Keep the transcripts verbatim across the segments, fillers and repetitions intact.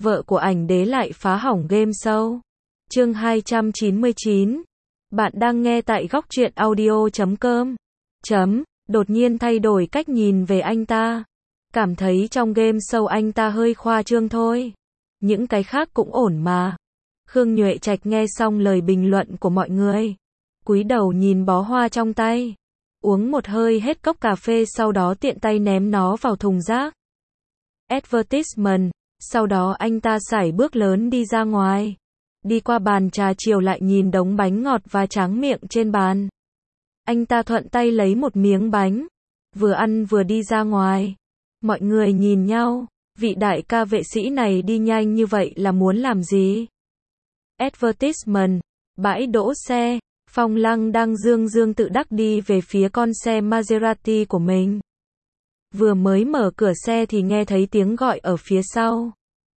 vợ của ảnh đế lại phá hỏng game show. Chương hai trăm chín mươi chín. Bạn đang nghe tại góc truyện audio chấm com. Chấm, đột nhiên thay đổi cách nhìn về anh ta. Cảm thấy trong game show anh ta hơi khoa trương thôi. Những cái khác cũng ổn mà. Khương Nhuệ Trạch nghe xong lời bình luận của mọi người. Cúi đầu nhìn bó hoa trong tay. Uống một hơi hết cốc cà phê, sau đó tiện tay ném nó vào thùng rác. Advertisement. Sau đó anh ta sải bước lớn đi ra ngoài. Đi qua bàn trà chiều lại nhìn đống bánh ngọt và tráng miệng trên bàn. Anh ta thuận tay lấy một miếng bánh. Vừa ăn vừa đi ra ngoài. Mọi người nhìn nhau. Vị đại ca vệ sĩ này đi nhanh như vậy là muốn làm gì? Advertisement. Bãi đỗ xe. Phong Lăng đang dương dương tự đắc đi về phía con xe Maserati của mình. Vừa mới mở cửa xe thì nghe thấy tiếng gọi ở phía sau.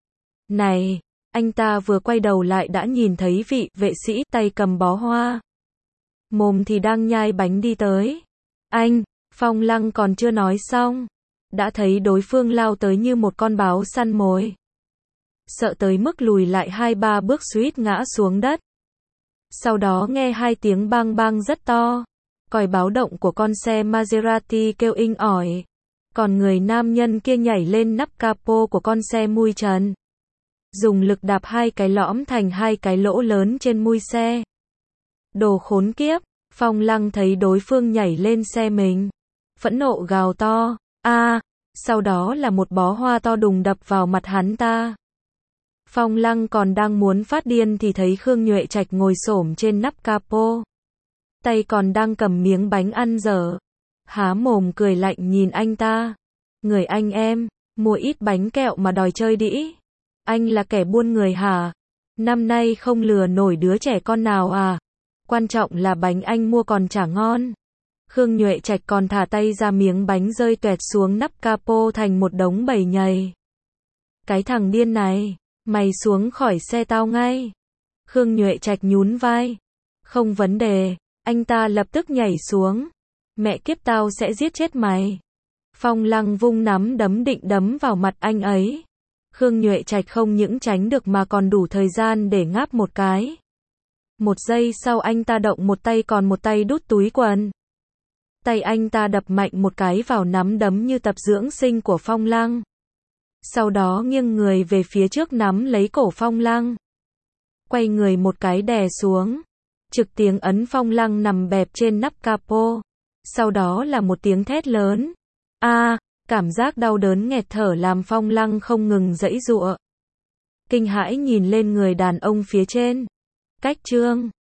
Này! Anh ta vừa quay đầu lại đã nhìn thấy vị vệ sĩ tay cầm bó hoa. Mồm thì đang nhai bánh đi tới. Anh! Phong Lăng còn chưa nói xong. Đã thấy đối phương lao tới như một con báo săn mồi. Sợ tới mức lùi lại hai ba bước suýt ngã xuống đất. Sau đó nghe hai tiếng bang bang rất to. Còi báo động của con xe Maserati kêu inh ỏi. Còn người nam nhân kia nhảy lên nắp capo của con xe mui trần. Dùng lực đạp hai cái lõm thành hai cái lỗ lớn trên mui xe. Đồ khốn kiếp! Phong Lăng thấy đối phương nhảy lên xe mình. Phẫn nộ gào to. A! À, sau đó là một bó hoa to đùng đập vào mặt hắn ta. Phong Lăng còn đang muốn phát điên thì thấy Khương Nhuệ Trạch ngồi xổm trên nắp capo. Tay còn đang cầm miếng bánh ăn dở. Há mồm cười lạnh nhìn anh ta. Người anh em, mua ít bánh kẹo mà đòi chơi đĩ. Anh là kẻ buôn người hả? Năm nay không lừa nổi đứa trẻ con nào à? Quan trọng là bánh anh mua còn chả ngon. Khương Nhuệ Trạch còn thả tay ra, miếng bánh rơi toẹt xuống nắp capo thành một đống bầy nhầy. Cái thằng điên này, mày xuống khỏi xe tao ngay. Khương Nhuệ Trạch nhún vai. Không vấn đề, anh ta lập tức nhảy xuống. Mẹ kiếp, tao sẽ giết chết mày. Phong Lăng vung nắm đấm định đấm vào mặt anh ấy. Khương Nhuệ Trạch không những tránh được mà còn đủ thời gian để ngáp một cái. Một giây sau anh ta động một tay, còn một tay đút túi quần. Tay anh ta đập mạnh một cái vào nắm đấm như tập dưỡng sinh của Phong Lăng. Sau đó nghiêng người về phía trước nắm lấy cổ Phong Lăng. Quay người một cái đè xuống. Trực tiếng ấn Phong Lăng nằm bẹp trên nắp capo. Sau đó là một tiếng thét lớn. A! À, cảm giác đau đớn nghẹt thở làm Phong Lăng không ngừng giãy giụa. Kinh hãi nhìn lên người đàn ông phía trên. Cách chương